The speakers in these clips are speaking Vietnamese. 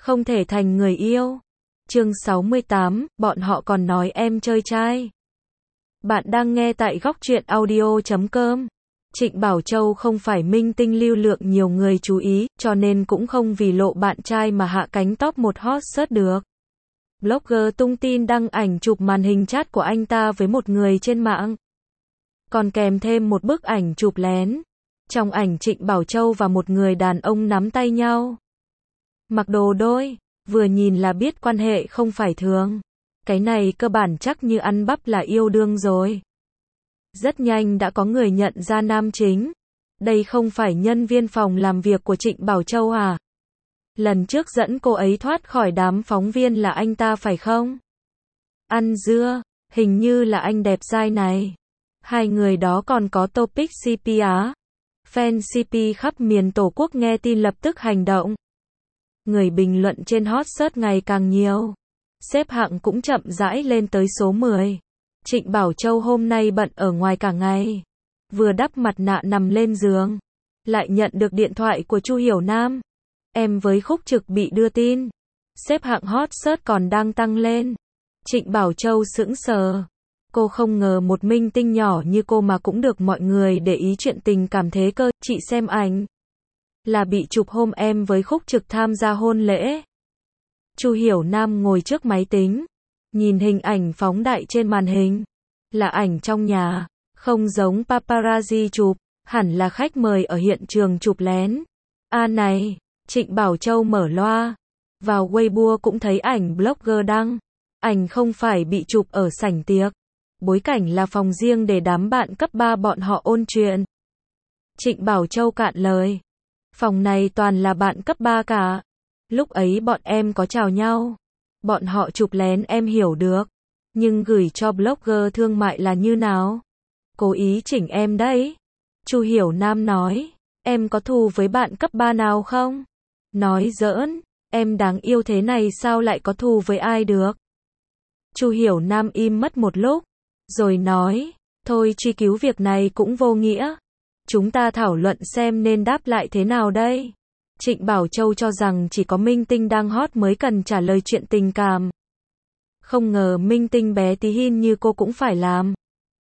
không thể thành người yêu. Chương 68, bọn họ còn nói em chơi trai. Bạn đang nghe tại góc truyện audio.com. Trịnh Bảo Châu không phải minh tinh lưu lượng nhiều người chú ý, cho nên cũng không vì lộ bạn trai mà hạ cánh top 1 hot search được. Blogger tung tin đăng ảnh chụp màn hình chat của anh ta với một người trên mạng. Còn kèm thêm một bức ảnh chụp lén. Trong ảnh Trịnh Bảo Châu và một người đàn ông nắm tay nhau. Mặc đồ đôi, vừa nhìn là biết quan hệ không phải thường. Cái này cơ bản chắc như ăn bắp là yêu đương rồi. Rất nhanh đã có người nhận ra nam chính. Đây không phải nhân viên phòng làm việc của Trịnh Bảo Châu à? Lần trước dẫn cô ấy thoát khỏi đám phóng viên là anh ta phải không? Ăn dưa, hình như là anh đẹp trai này. Hai người đó còn có topic CP á. Fan CP khắp miền Tổ quốc nghe tin lập tức hành động. Người bình luận trên hot search ngày càng nhiều. Xếp hạng cũng chậm rãi lên tới số 10. Trịnh Bảo Châu hôm nay bận ở ngoài cả ngày. Vừa đắp mặt nạ nằm lên giường. Lại nhận được điện thoại của Chu Hiểu Nam. Em với Khúc Trực bị đưa tin. Xếp hạng hot search còn đang tăng lên. Trịnh Bảo Châu sững sờ. Cô không ngờ một minh tinh nhỏ như cô mà cũng được mọi người để ý chuyện tình cảm thế cơ. Chị xem ảnh. Là bị chụp hôm em với Khúc Trực tham gia hôn lễ. Chu Hiểu Nam ngồi trước máy tính. Nhìn hình ảnh phóng đại trên màn hình. Là ảnh trong nhà. Không giống paparazzi chụp. Hẳn là khách mời ở hiện trường chụp lén. À này, Trịnh Bảo Châu mở loa. Vào Weibo cũng thấy ảnh blogger đăng. Ảnh không phải bị chụp ở sảnh tiệc. Bối cảnh là phòng riêng để đám bạn cấp 3 bọn họ ôn chuyện. Trịnh Bảo Châu cạn lời. Phòng này toàn là bạn cấp 3 cả. Lúc ấy bọn em có chào nhau. Bọn họ chụp lén em hiểu được. Nhưng gửi cho blogger thương mại là như nào? Cố ý chỉnh em đấy. Chu Hiểu Nam nói. Em có thù với bạn cấp 3 nào không? Nói giỡn. Em đáng yêu thế này sao lại có thù với ai được? Chu Hiểu Nam im mất một lúc. Rồi nói. Thôi truy cứu việc này cũng vô nghĩa. Chúng ta thảo luận xem nên đáp lại thế nào đây? Trịnh Bảo Châu cho rằng chỉ có minh tinh đang hot mới cần trả lời chuyện tình cảm. Không ngờ minh tinh bé tí hin như cô cũng phải làm.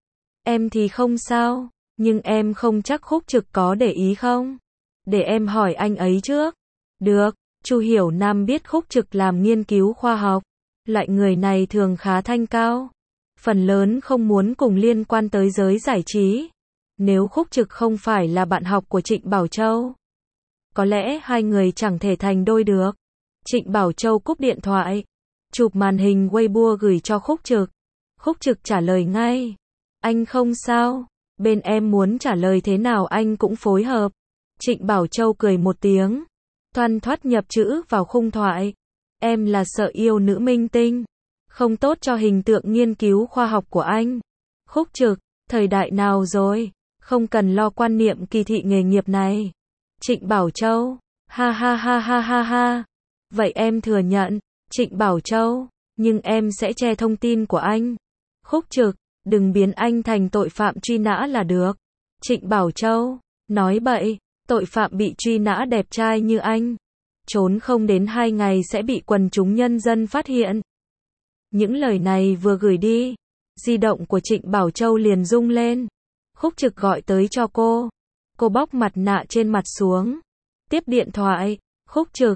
Em thì không sao, nhưng em không chắc Khúc Trực có để ý không? Để em hỏi anh ấy trước. Được, Chu Hiểu Nam biết Khúc Trực làm nghiên cứu khoa học. Loại người này thường khá thanh cao. Phần lớn không muốn cùng liên quan tới giới giải trí. Nếu Khúc Trực không phải là bạn học của Trịnh Bảo Châu, có lẽ hai người chẳng thể thành đôi được. Trịnh Bảo Châu cúp điện thoại. Chụp màn hình Weibo gửi cho Khúc Trực. Khúc Trực trả lời ngay. Anh không sao. Bên em muốn trả lời thế nào anh cũng phối hợp. Trịnh Bảo Châu cười một tiếng. Thoăn thoắt nhập chữ vào khung thoại. Em là sợ yêu nữ minh tinh. Không tốt cho hình tượng nghiên cứu khoa học của anh. Khúc Trực, thời đại nào rồi? Không cần lo quan niệm kỳ thị nghề nghiệp này. Trịnh Bảo Châu. Ha ha ha ha ha ha. Vậy em thừa nhận. Trịnh Bảo Châu. Nhưng em sẽ che thông tin của anh. Khúc Trực. Đừng biến anh thành tội phạm truy nã là được. Trịnh Bảo Châu. Nói bậy. Tội phạm bị truy nã đẹp trai như anh. Trốn không đến 2 ngày sẽ bị quần chúng nhân dân phát hiện. Những lời này vừa gửi đi. Di động của Trịnh Bảo Châu liền rung lên. Khúc Trực gọi tới cho cô. Cô bóc mặt nạ trên mặt xuống. Tiếp điện thoại. Khúc Trực.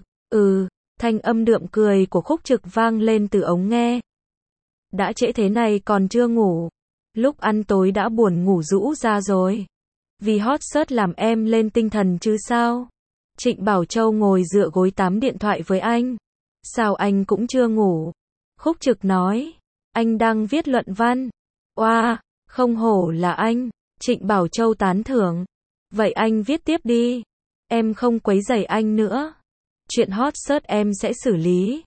Thanh âm đượm cười của Khúc Trực vang lên từ ống nghe. Đã trễ thế này còn chưa ngủ. Lúc ăn tối đã buồn ngủ rũ ra rồi. Vì hot search làm em lên tinh thần chứ sao? Trịnh Bảo Châu ngồi dựa gối tám điện thoại với anh. Sao anh cũng chưa ngủ? Khúc Trực nói. Anh đang viết luận văn. Oa, không hổ là anh. Trịnh Bảo Châu tán thưởng. Vậy anh viết tiếp đi. Em không quấy rầy anh nữa. Chuyện hot search em sẽ xử lý.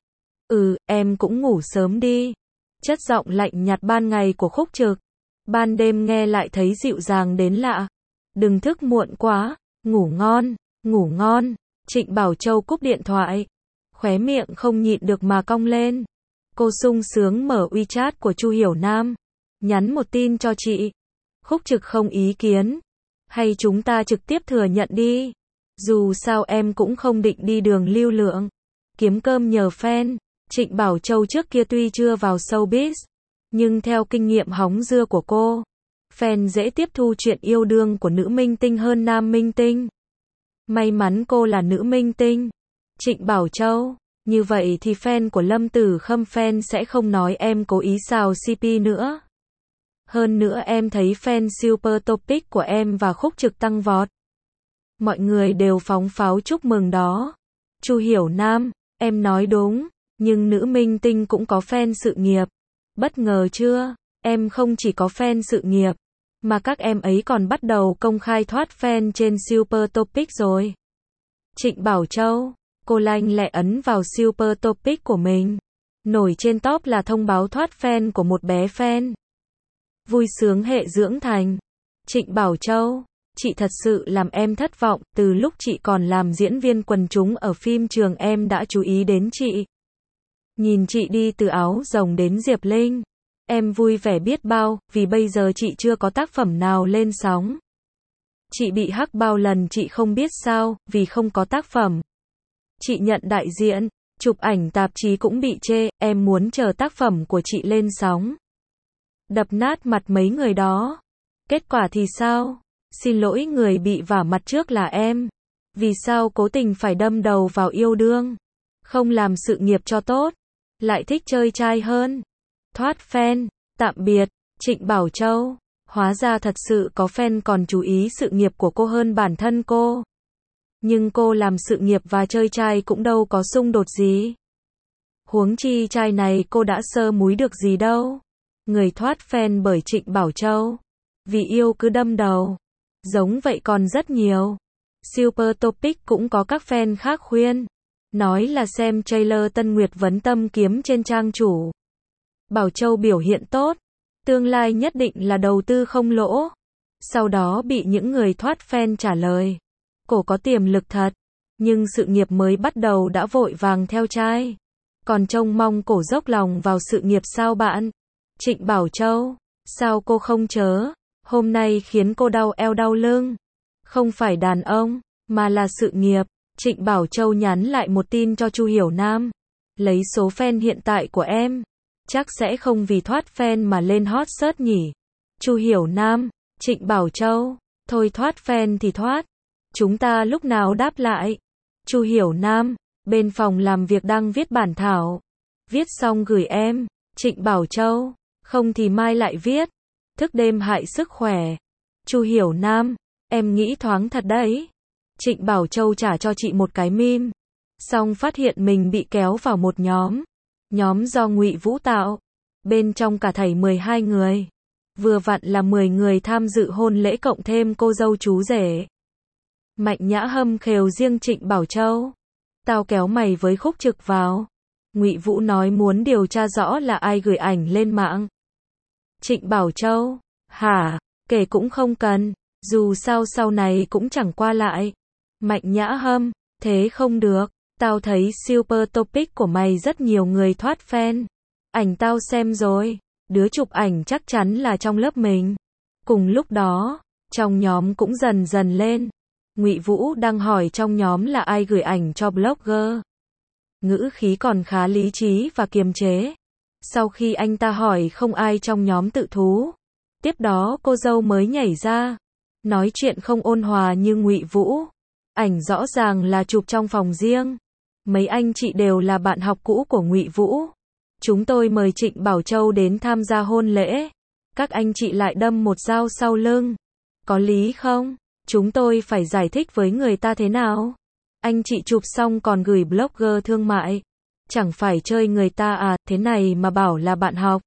Em cũng ngủ sớm đi. Chất giọng lạnh nhạt ban ngày của Khúc Trực. Ban đêm nghe lại thấy dịu dàng đến lạ. Đừng thức muộn quá. Ngủ ngon, ngủ ngon. Trịnh Bảo Châu cúp điện thoại. Khóe miệng không nhịn được mà cong lên. Cô sung sướng mở WeChat của Chu Hiểu Nam. Nhắn một tin cho chị. Khúc Trực không ý kiến. Hay chúng ta trực tiếp thừa nhận đi. Dù sao em cũng không định đi đường lưu lượng. kiếm cơm nhờ fan. Trịnh Bảo Châu trước kia tuy chưa vào showbiz, nhưng theo kinh nghiệm hóng dưa của cô, fan dễ tiếp thu chuyện yêu đương của nữ minh tinh hơn nam minh tinh. May mắn cô là nữ minh tinh. Trịnh Bảo Châu, như vậy thì fan của Lâm Tử Khâm fan sẽ không nói em cố ý xào CP nữa. Hơn nữa em thấy fan Super Topic của em và Khúc Trực tăng vọt. Mọi người đều phóng pháo chúc mừng đó. Chu Hiểu Nam, em nói đúng, nhưng nữ minh tinh cũng có fan sự nghiệp. Bất ngờ chưa? Em không chỉ có fan sự nghiệp, mà các em ấy còn bắt đầu công khai thoát fan trên Super Topic rồi. Trịnh Bảo Châu, cô lanh lẹ ấn vào Super Topic của mình. Nổi trên top là thông báo thoát fan của một bé fan. Vui sướng hệ dưỡng thành. Trịnh Bảo Châu, chị thật sự làm em thất vọng, từ lúc chị còn làm diễn viên quần chúng ở phim trường em đã chú ý đến chị. Nhìn chị đi từ Áo Rồng đến Diệp Linh, em vui vẻ biết bao, vì bây giờ chị chưa có tác phẩm nào lên sóng. Chị bị hack bao lần chị không biết sao, vì không có tác phẩm. Chị nhận đại diện, chụp ảnh tạp chí cũng bị chê, em muốn chờ tác phẩm của chị lên sóng. Đập nát mặt mấy người đó. Kết quả thì sao? Xin lỗi người bị vả mặt trước là em. Vì sao cố tình phải đâm đầu vào yêu đương? Không làm sự nghiệp cho tốt, lại thích chơi trai hơn. Thoát fan, tạm biệt, Trịnh Bảo Châu. Hóa ra thật sự có fan còn chú ý sự nghiệp của cô hơn bản thân cô. Nhưng cô làm sự nghiệp và chơi trai cũng đâu có xung đột gì. Huống chi trai này cô đã sơ múi được gì đâu. Người thoát fan bởi Trịnh Bảo Châu. Vì yêu cứ đâm đầu. Giống vậy còn rất nhiều. Super Topic cũng có các fan khác khuyên. Nói là xem trailer Tân Nguyệt vấn tâm kiếm trên trang chủ. Bảo Châu biểu hiện tốt. Tương lai nhất định là đầu tư không lỗ. Sau đó bị những người thoát fan trả lời. Cổ có tiềm lực thật. Nhưng sự nghiệp mới bắt đầu đã vội vàng theo trai. Còn trông mong cổ dốc lòng vào sự nghiệp sao bạn? Trịnh Bảo Châu, sao cô không chớ? Hôm nay khiến cô đau eo đau lưng. Không phải đàn ông, mà là sự nghiệp. Trịnh Bảo Châu nhắn lại một tin cho Chu Hiểu Nam. Lấy số fan hiện tại của em. Chắc sẽ không vì thoát fan mà lên hot search nhỉ. Chu Hiểu Nam, Trịnh Bảo Châu, thôi thoát fan thì thoát. Chúng ta lúc nào đáp lại? Chu Hiểu Nam, bên phòng làm việc đang viết bản thảo. Viết xong gửi em. Trịnh Bảo Châu, không thì mai lại viết. Thức đêm hại sức khỏe. Chu Hiểu Nam, em nghĩ thoáng thật đấy. Trịnh Bảo Châu trả cho chị một cái meme. Xong phát hiện mình bị kéo vào một nhóm. Nhóm do Ngụy Vũ tạo. Bên trong cả thảy 12 người. Vừa vặn là 10 người tham dự hôn lễ cộng thêm cô dâu chú rể. Mạnh Nhã Hâm khều riêng Trịnh Bảo Châu. Tao kéo mày với Khúc Trực vào. Ngụy Vũ nói muốn điều tra rõ là ai gửi ảnh lên mạng. Trịnh Bảo Châu, hả, kể cũng không cần, dù sao sau này cũng chẳng qua lại. Mạnh Nhã Hâm, thế không được, tao thấy Super Topic của mày rất nhiều người thoát fan. Ảnh tao xem rồi, đứa chụp ảnh chắc chắn là trong lớp mình. Cùng lúc đó, trong nhóm cũng dần dần lên. Ngụy Vũ đang hỏi trong nhóm là ai gửi ảnh cho blogger. Ngữ khí còn khá lý trí và kiềm chế. Sau khi anh ta hỏi không ai trong nhóm tự thú. Tiếp đó cô dâu mới nhảy ra. Nói chuyện không ôn hòa như Ngụy Vũ. Ảnh rõ ràng là chụp trong phòng riêng. Mấy anh chị đều là bạn học cũ của Ngụy Vũ. Chúng tôi mời Trịnh Bảo Châu đến tham gia hôn lễ. Các anh chị lại đâm một dao sau lưng. Có lý không? Chúng tôi phải giải thích với người ta thế nào? Anh chị chụp xong còn gửi blogger thương mại. Chẳng phải chơi người ta à, thế này mà bảo là bạn học.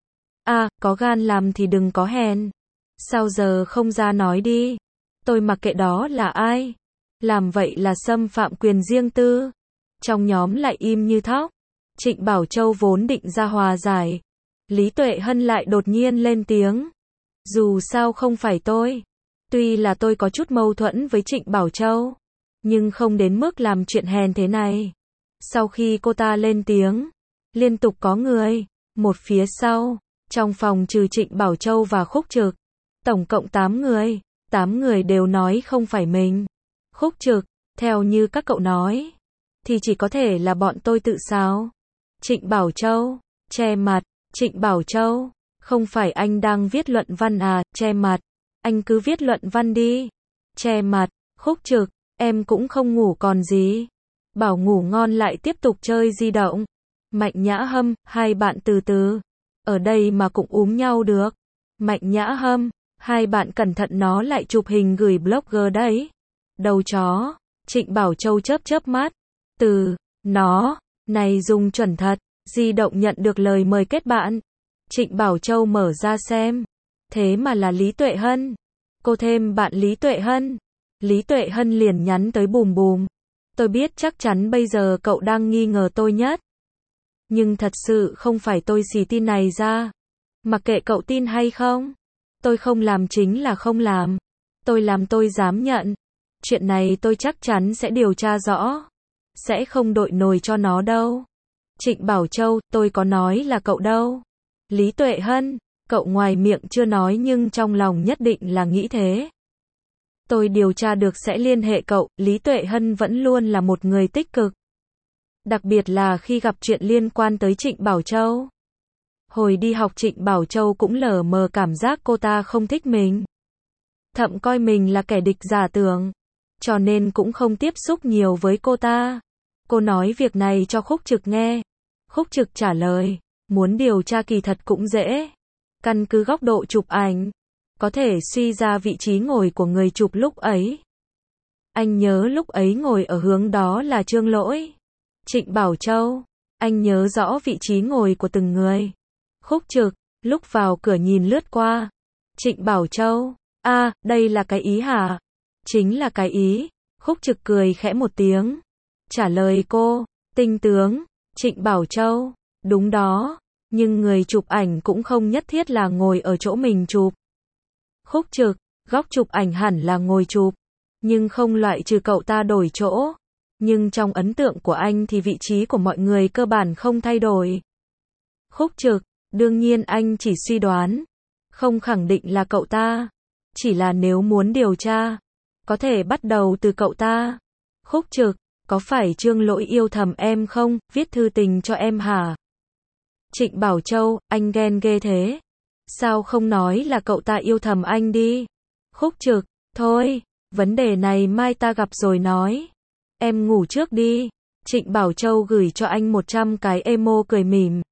À, có gan làm thì đừng có hèn. Sao giờ không ra nói đi? Tôi mặc kệ đó là ai. Làm vậy là xâm phạm quyền riêng tư. Trong nhóm lại im như thóc. Trịnh Bảo Châu vốn định ra hòa giải. Lý Tuệ Hân lại đột nhiên lên tiếng. Dù sao không phải tôi. Tuy là tôi có chút mâu thuẫn với Trịnh Bảo Châu. Nhưng không đến mức làm chuyện hèn thế này. Sau khi cô ta lên tiếng, liên tục có người. Một phía sau, trong phòng trừ Trịnh Bảo Châu và Khúc Trực. Tổng cộng 8 người. 8 người đều nói không phải mình. Khúc Trực, theo như các cậu nói. thì chỉ có thể là bọn tôi tự sao. Trịnh Bảo Châu, che mặt, Trịnh Bảo Châu, không phải anh đang viết luận văn à, che mặt, anh cứ viết luận văn đi. Che mặt, Khúc Trực, em cũng không ngủ còn gì. Bảo ngủ ngon lại tiếp tục chơi di động. Mạnh Nhã Hâm, hai bạn từ từ. Ở đây mà cũng úm nhau được. Mạnh Nhã Hâm, hai bạn cẩn thận nó lại chụp hình gửi blogger đấy. Đầu chó, Trịnh Bảo Châu chớp mắt. Nó, này dùng chuẩn thật, di động nhận được lời mời kết bạn. Trịnh Bảo Châu mở ra xem. Thế mà là Lý Tuệ Hân. Cô thêm bạn Lý Tuệ Hân. Lý Tuệ Hân liền nhắn tới bùm bùm. Tôi biết chắc chắn bây giờ cậu đang nghi ngờ tôi nhất. Nhưng thật sự không phải tôi xì tin này ra. Mặc kệ cậu tin hay không. Tôi không làm chính là không làm. Tôi làm tôi dám nhận. Chuyện này tôi chắc chắn sẽ điều tra rõ. Sẽ không đội nồi cho nó đâu. Trịnh Bảo Châu, tôi có nói là cậu đâu. Lý Tuệ Hân, cậu ngoài miệng chưa nói nhưng trong lòng nhất định là nghĩ thế. Tôi điều tra được sẽ liên hệ cậu. Lý Tuệ Hân vẫn luôn là một người tích cực. Đặc biệt là khi gặp chuyện liên quan tới Trịnh Bảo Châu. Hồi đi học Trịnh Bảo Châu cũng lờ mờ cảm giác cô ta không thích mình. Thậm coi mình là kẻ địch giả tưởng. Cho nên cũng không tiếp xúc nhiều với cô ta. Cô nói việc này cho Khúc Trực nghe. Khúc Trực trả lời, muốn điều tra kỳ thật cũng dễ. Căn cứ góc độ chụp ảnh, có thể suy ra vị trí ngồi của người chụp lúc ấy. Anh nhớ lúc ấy ngồi ở hướng đó là Trương Lỗi, Trịnh Bảo Châu. Anh nhớ rõ vị trí ngồi của từng người. Khúc Trực, lúc vào cửa nhìn lướt qua. Trịnh Bảo Châu, đây là cái ý hả? Chính là cái ý. Khúc Trực cười khẽ một tiếng. Trả lời cô, tinh tướng. Trịnh Bảo Châu, đúng đó. Nhưng người chụp ảnh cũng không nhất thiết là ngồi ở chỗ mình chụp. Khúc Trực, góc chụp ảnh hẳn là ngồi chụp. Nhưng không loại trừ cậu ta đổi chỗ. Nhưng trong ấn tượng của anh thì vị trí của mọi người cơ bản không thay đổi. Khúc Trực, đương nhiên anh chỉ suy đoán. Không khẳng định là cậu ta. Chỉ là nếu muốn điều tra, có thể bắt đầu từ cậu ta. Khúc Trực, có phải Trương Lỗi yêu thầm em không, viết thư tình cho em hả? Trịnh Bảo Châu, anh ghen ghê thế. Sao không nói là cậu ta yêu thầm anh đi? Khúc Trực, thôi, vấn đề này mai ta gặp rồi nói. Em ngủ trước đi. Trịnh Bảo Châu gửi cho anh 100 cái emo cười mỉm.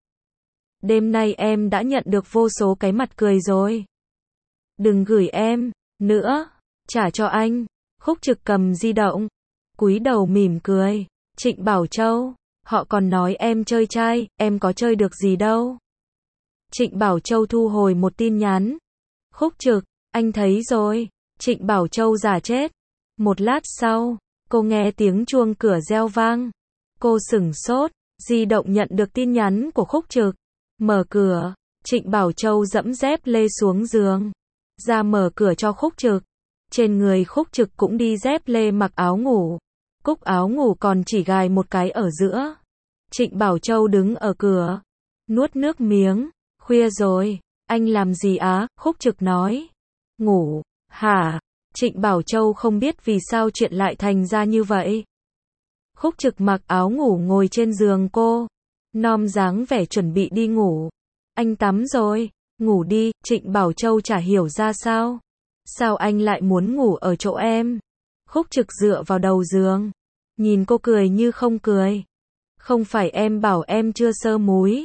Đêm nay em đã nhận được vô số cái mặt cười rồi. Đừng gửi em nữa, trả cho anh. Khúc Trực cầm di động, cúi đầu mỉm cười. Trịnh Bảo Châu, họ còn nói em chơi trai, em có chơi được gì đâu. Trịnh Bảo Châu thu hồi một tin nhắn. Khúc Trực, anh thấy rồi. Trịnh Bảo Châu giả chết. Một lát sau, cô nghe tiếng chuông cửa reo vang. Cô sửng sốt, di động nhận được tin nhắn của Khúc Trực. Mở cửa, Trịnh Bảo Châu dẫm dép lê xuống giường. Ra mở cửa cho Khúc Trực. Trên người Khúc Trực cũng đi dép lê mặc áo ngủ. Cúc áo ngủ còn chỉ gài một cái ở giữa. Trịnh Bảo Châu đứng ở cửa. Nuốt nước miếng. Khuya rồi, anh làm gì á? Khúc Trực nói. Ngủ, hả? Trịnh Bảo Châu không biết vì sao chuyện lại thành ra như vậy. Khúc Trực mặc áo ngủ ngồi trên giường cô. Nom dáng vẻ chuẩn bị đi ngủ. Anh tắm rồi, ngủ đi. Trịnh Bảo Châu chả hiểu ra sao. Sao anh lại muốn ngủ ở chỗ em? Khúc Trực dựa vào đầu giường. Nhìn cô cười như không cười. Không phải em bảo em chưa sơ múi.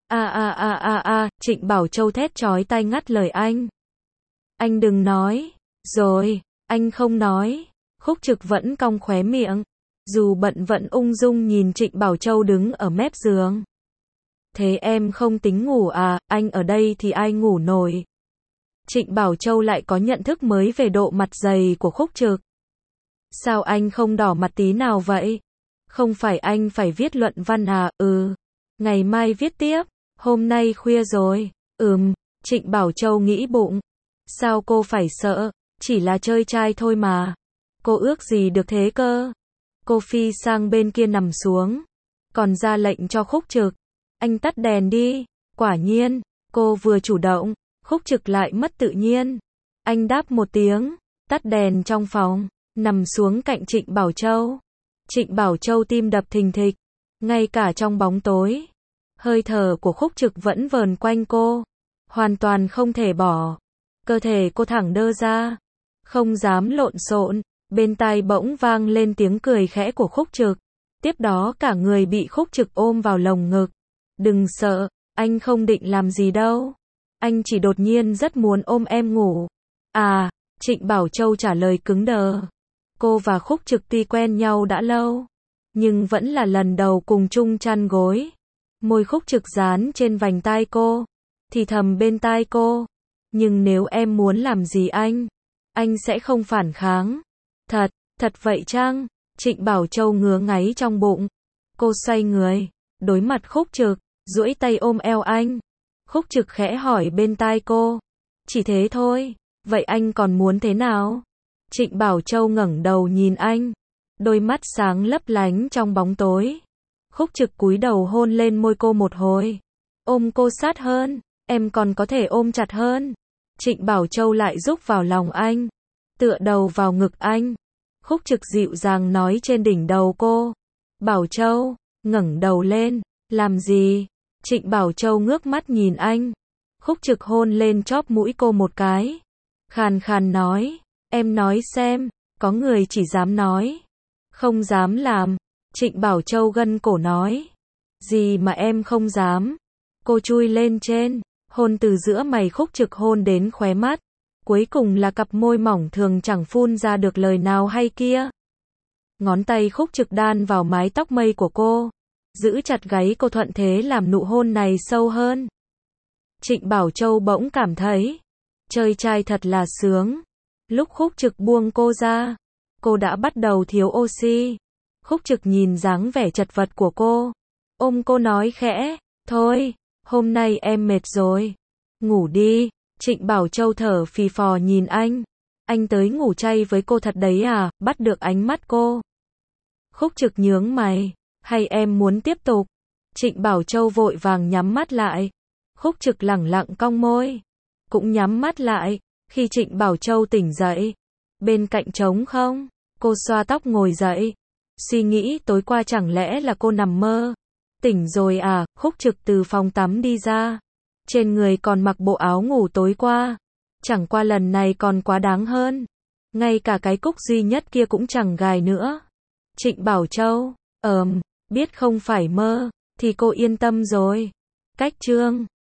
Trịnh Bảo Châu thét chói tai ngắt lời anh. Anh đừng nói. Rồi, anh không nói. Khúc Trực vẫn cong khóe miệng. Dù bận vẫn ung dung nhìn Trịnh Bảo Châu đứng ở mép giường. Thế em không tính ngủ à, anh ở đây thì ai ngủ nổi. Trịnh Bảo Châu lại có nhận thức mới về độ mặt dày của Khúc Trực. Sao anh không đỏ mặt tí nào vậy? Không phải anh phải viết luận văn à? Ngày mai viết tiếp. Hôm nay khuya rồi. Trịnh Bảo Châu nghĩ bụng. Sao cô phải sợ? Chỉ là chơi trai thôi mà. Cô ước gì được thế cơ? Cô phi sang bên kia nằm xuống. Còn ra lệnh cho Khúc Trực. Anh tắt đèn đi. Quả nhiên, cô vừa chủ động. Khúc Trực lại mất tự nhiên. Anh đáp một tiếng. Tắt đèn trong phòng. Nằm xuống cạnh Trịnh Bảo Châu. Trịnh Bảo Châu tim đập thình thịch, ngay cả trong bóng tối, hơi thở của Khúc Trực vẫn vờn quanh cô, hoàn toàn không thể bỏ. Cơ thể cô thẳng đơ ra, không dám lộn xộn, bên tai bỗng vang lên tiếng cười khẽ của Khúc Trực. Tiếp đó cả người bị Khúc Trực ôm vào lồng ngực. Đừng sợ, anh không định làm gì đâu. Anh chỉ đột nhiên rất muốn ôm em ngủ. À, Trịnh Bảo Châu trả lời cứng đờ. Cô và Khúc Trực tuy quen nhau đã lâu, nhưng vẫn là lần đầu cùng chung chăn gối. Môi Khúc Trực dán trên vành tai cô, thì thầm bên tai cô. Nhưng nếu em muốn làm gì anh sẽ không phản kháng. Thật vậy chăng? Trịnh Bảo Châu ngứa ngáy trong bụng. Cô xoay người, đối mặt Khúc Trực, duỗi tay ôm eo anh. Khúc Trực khẽ hỏi bên tai cô. Chỉ thế thôi, vậy anh còn muốn thế nào? Trịnh Bảo Châu ngẩng đầu nhìn anh, đôi mắt sáng lấp lánh trong bóng tối. Khúc Trực cúi đầu hôn lên môi cô một hồi, ôm cô sát hơn, em còn có thể ôm chặt hơn. Trịnh Bảo Châu lại rúc vào lòng anh, tựa đầu vào ngực anh. Khúc Trực dịu dàng nói trên đỉnh đầu cô. Bảo Châu, ngẩng đầu lên, làm gì? Trịnh Bảo Châu ngước mắt nhìn anh. Khúc Trực hôn lên chóp mũi cô một cái, khàn khàn nói, em nói xem, có người chỉ dám nói, không dám làm. Trịnh Bảo Châu gân cổ nói, gì mà em không dám? Cô chui lên trên, hôn từ giữa mày Khúc Trực hôn đến khóe mắt, cuối cùng là cặp môi mỏng thường chẳng phun ra được lời nào hay kia. Ngón tay Khúc Trực đan vào mái tóc mây của cô, giữ chặt gáy cô thuận thế làm nụ hôn này sâu hơn. Trịnh Bảo Châu bỗng cảm thấy, chơi trai thật là sướng. Lúc Khúc Trực buông cô ra, cô đã bắt đầu thiếu oxy. Khúc Trực nhìn dáng vẻ chật vật của cô, ôm cô nói khẽ, thôi, hôm nay em mệt rồi, ngủ đi. Trịnh Bảo Châu thở phì phò nhìn anh tới ngủ chay với cô thật đấy à? Bắt được ánh mắt cô, Khúc Trực nhướng mày, hay em muốn tiếp tục? Trịnh Bảo Châu vội vàng nhắm mắt lại. Khúc Trực lẳng lặng cong môi, cũng nhắm mắt lại. Khi Trịnh Bảo Châu tỉnh dậy, bên cạnh trống không, cô xoa tóc ngồi dậy, suy nghĩ tối qua chẳng lẽ là cô nằm mơ. Tỉnh rồi à? Khúc Trực từ phòng tắm đi ra, trên người còn mặc bộ áo ngủ tối qua, chẳng qua lần này còn quá đáng hơn, ngay cả cái cúc duy nhất kia cũng chẳng gài nữa. Trịnh Bảo Châu, biết không phải mơ, thì cô yên tâm rồi. Cách chương